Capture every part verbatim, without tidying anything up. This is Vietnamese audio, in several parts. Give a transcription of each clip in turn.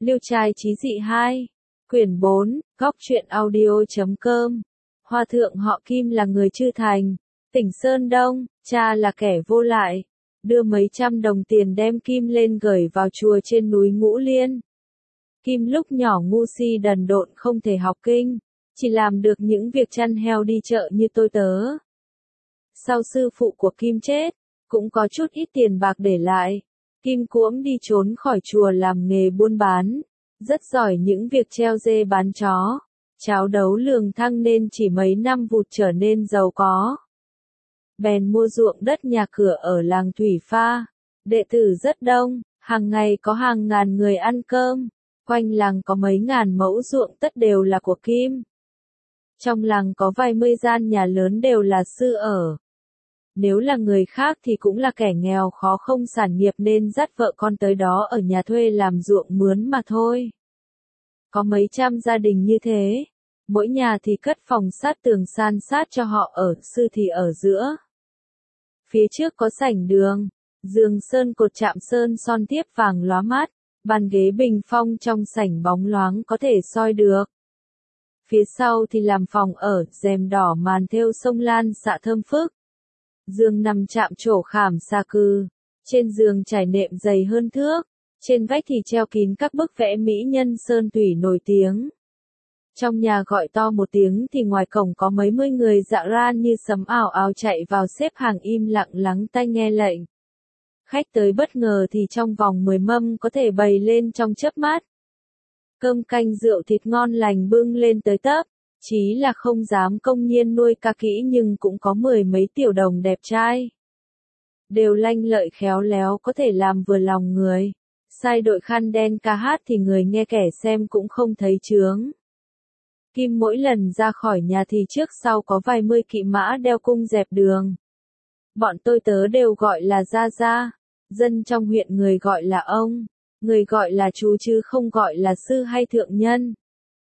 Liêu trai chí dị hai. Quyển bốn, góc truyện audio.com. Hòa thượng họ Kim là người Chư Thành, tỉnh Sơn Đông, cha là kẻ vô lại. Đưa mấy trăm đồng tiền đem Kim lên gửi vào chùa trên núi Ngũ Liên. Kim lúc nhỏ ngu si đần độn không thể học kinh, chỉ làm được những việc chăn heo đi chợ như tôi tớ. Sau sư phụ của Kim chết, cũng có chút ít tiền bạc để lại. Kim cuỗm đi trốn khỏi chùa làm nghề buôn bán, rất giỏi những việc treo dê bán chó, cháo đấu lường thăng nên chỉ mấy năm vụt trở nên giàu có. Bèn mua ruộng đất nhà cửa ở làng Thủy Pha, đệ tử rất đông, hàng ngày có hàng ngàn người ăn cơm, quanh làng có mấy ngàn mẫu ruộng tất đều là của Kim. Trong làng có vài mươi gian nhà lớn đều là sư ở. Nếu là người khác thì cũng là kẻ nghèo khó không sản nghiệp nên dắt vợ con tới đó ở nhà thuê làm ruộng mướn mà thôi. Có mấy trăm gia đình như thế, mỗi nhà thì cất phòng sát tường san sát cho họ ở, sư thì ở giữa. Phía trước có sảnh đường, giường sơn cột chạm sơn son tiếp vàng lóa mắt, bàn ghế bình phong trong sảnh bóng loáng có thể soi được. Phía sau thì làm phòng ở, rèm đỏ màn thêu sông lan xạ thơm phức. Giường nằm chạm trổ khảm xa cư, trên giường trải nệm dày hơn thước, trên vách thì treo kín các bức vẽ mỹ nhân sơn thủy nổi tiếng. Trong nhà gọi to một tiếng thì ngoài cổng có mấy mươi người dạ ran như sấm ảo ảo chạy vào xếp hàng im lặng lắng tai nghe lệnh. Khách tới bất ngờ thì trong vòng mười mâm có thể bày lên trong chớp mắt. Cơm canh rượu thịt ngon lành bưng lên tới tấp. Chí là không dám công nhiên nuôi ca kỹ nhưng cũng có mười mấy tiểu đồng đẹp trai. Đều lanh lợi khéo léo có thể làm vừa lòng người. Sai đội khăn đen ca hát thì người nghe kẻ xem cũng không thấy chướng. Kim mỗi lần ra khỏi nhà thì trước sau có vài mươi kỵ mã đeo cung dẹp đường. Bọn tôi tớ đều gọi là gia gia, dân trong huyện người gọi là ông, người gọi là chú chứ không gọi là sư hay thượng nhân.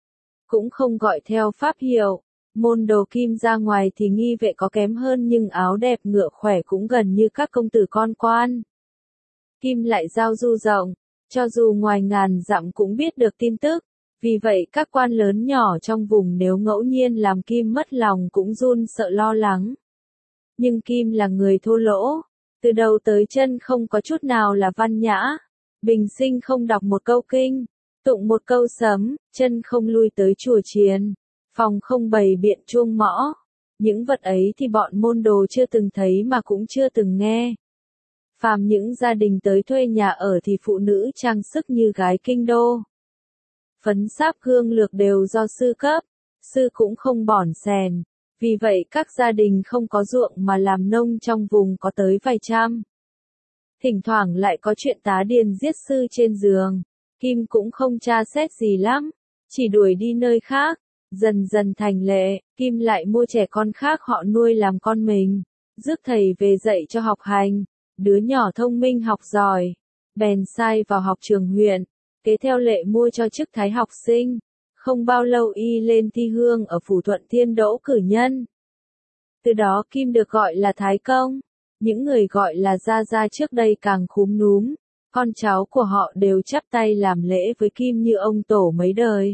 Cũng không gọi theo pháp hiệu, môn đồ Kim ra ngoài thì nghi vệ có kém hơn nhưng áo đẹp ngựa khỏe cũng gần như các công tử con quan. Kim lại giao du rộng, cho dù ngoài ngàn dặm cũng biết được tin tức, vì vậy các quan lớn nhỏ trong vùng nếu ngẫu nhiên làm Kim mất lòng cũng run sợ lo lắng. Nhưng Kim là người thô lỗ, từ đầu tới chân không có chút nào là văn nhã, bình sinh không đọc một câu kinh. Tụng một câu sấm, chân không lui tới chùa chiền, phòng không bày biện chuông mõ. Những vật ấy thì bọn môn đồ chưa từng thấy mà cũng chưa từng nghe. Phàm những gia đình tới thuê nhà ở thì phụ nữ trang sức như gái kinh đô. Phấn sáp hương lược đều do sư cấp, sư cũng không bỏn xèn. Vì vậy các gia đình không có ruộng mà làm nông trong vùng có tới vài trăm. Thỉnh thoảng lại có chuyện tá điền giết sư trên giường. Kim cũng không tra xét gì lắm, chỉ đuổi đi nơi khác, dần dần thành lệ, Kim lại mua trẻ con khác họ nuôi làm con mình, rước thầy về dạy cho học hành, đứa nhỏ thông minh học giỏi, bèn sai vào học trường huyện, kế theo lệ mua cho chức thái học sinh, không bao lâu y lên thi hương ở Phủ Thuận Thiên đỗ cử nhân. Từ đó Kim được gọi là Thái Công, những người gọi là gia gia trước đây càng khúm núm. Con cháu của họ đều chắp tay làm lễ với Kim như ông tổ mấy đời.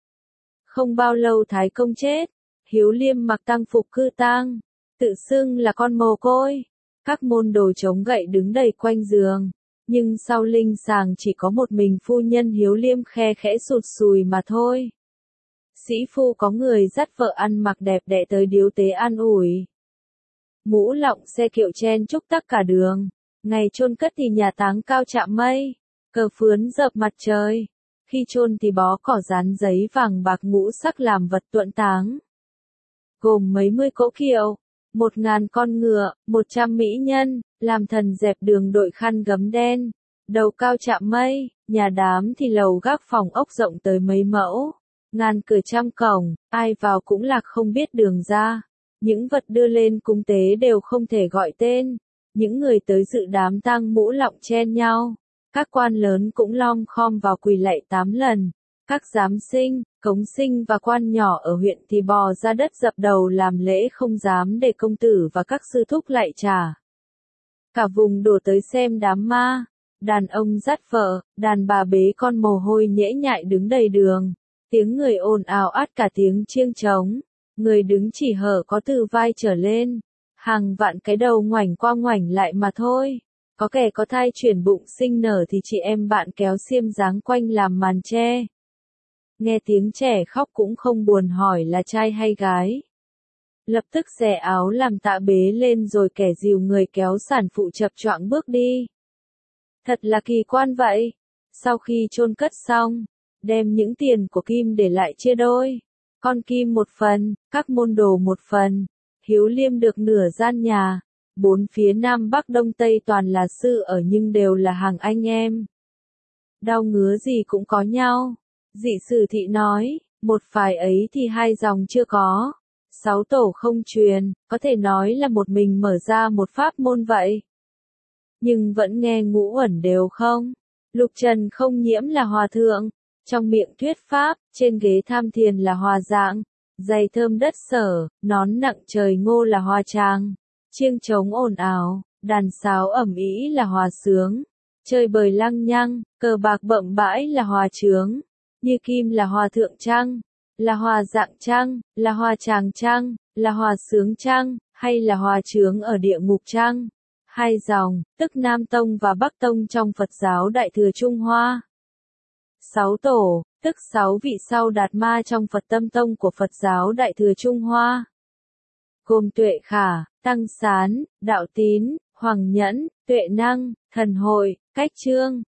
Không bao lâu Thái Công chết, Hiếu Liêm mặc tang phục cư tang, tự xưng là con mồ côi. Các môn đồ chống gậy đứng đầy quanh giường, nhưng sau linh sàng chỉ có một mình phu nhân Hiếu Liêm khe khẽ sụt sùi mà thôi. Sĩ phu có người dắt vợ ăn mặc đẹp đẽ tới điếu tế an ủi. Mũ lọng xe kiệu chen chúc tắc cả đường. Ngày chôn cất thì nhà táng cao chạm mây, cờ phướn dợp mặt trời, khi chôn thì bó cỏ dán giấy vàng bạc ngũ sắc làm vật tuẫn táng. Gồm mấy mươi cỗ kiệu, một ngàn con ngựa, một trăm mỹ nhân, làm thần dẹp đường đội khăn gấm đen, đầu cao chạm mây, nhà đám thì lầu gác phòng ốc rộng tới mấy mẫu, ngàn cửa trăm cổng, ai vào cũng lạc không biết đường ra. Những vật đưa lên cúng tế đều không thể gọi tên. Những người tới dự đám tang mũ lọng chen nhau, các quan lớn cũng lom khom vào quỳ lạy tám lần, các giám sinh, cống sinh và quan nhỏ ở huyện thì bò ra đất dập đầu làm lễ không dám để công tử và các sư thúc lạy trả. Cả vùng đổ tới xem đám ma, đàn ông dắt vợ, đàn bà bế con mồ hôi nhễ nhại đứng đầy đường, tiếng người ồn ào át cả tiếng chiêng trống, người đứng chỉ hở có từ vai trở lên, hàng vạn cái đầu ngoảnh qua ngoảnh lại mà thôi. Có kẻ có thai chuyển bụng sinh nở thì chị em bạn kéo xiêm dáng quanh làm màn che. Nghe tiếng trẻ khóc cũng không buồn hỏi là trai hay gái. Lập tức xẻ áo làm tạ bế lên rồi kẻ dìu người kéo sản phụ chập choạng bước đi. Thật là kỳ quan vậy. Sau khi chôn cất xong, đem những tiền của Kim để lại chia đôi. Con Kim một phần, các môn đồ một phần. Hiếu Liêm được nửa gian nhà. Bốn phía Nam Bắc Đông Tây toàn là sư ở nhưng đều là hàng anh em. Đau ngứa gì cũng có nhau. Dị Sử Thị nói, một phái ấy thì hai dòng chưa có. Sáu tổ không truyền, có thể nói là một mình mở ra một pháp môn vậy. Nhưng vẫn nghe ngũ uẩn đều không. Lục Trần không nhiễm là hòa thượng, trong miệng thuyết pháp, trên ghế tham thiền là hòa dạng, giày thơm đất sở, nón nặng trời ngô là hòa tràng, chiêng trống ồn ào, đàn sáo ẩm ĩ là hòa sướng, chơi bời lăng nhăng, cờ bạc bậm bãi là hòa chướng, như Kim là hòa thượng trăng, là hòa dạng trăng, là hòa tràng trăng, là hòa sướng trăng, hay là hòa chướng ở địa ngục trăng. Hai dòng, tức Nam Tông và Bắc Tông trong Phật giáo Đại Thừa Trung Hoa. Sáu tổ, tức sáu vị sau Đạt Ma trong Phật Tâm Tông của Phật giáo Đại Thừa Trung Hoa. Gồm Tuệ Khả, Tăng Sán, Đạo Tín, Hoàng Nhẫn, Tuệ Năng, Thần Hội, Cách Trương.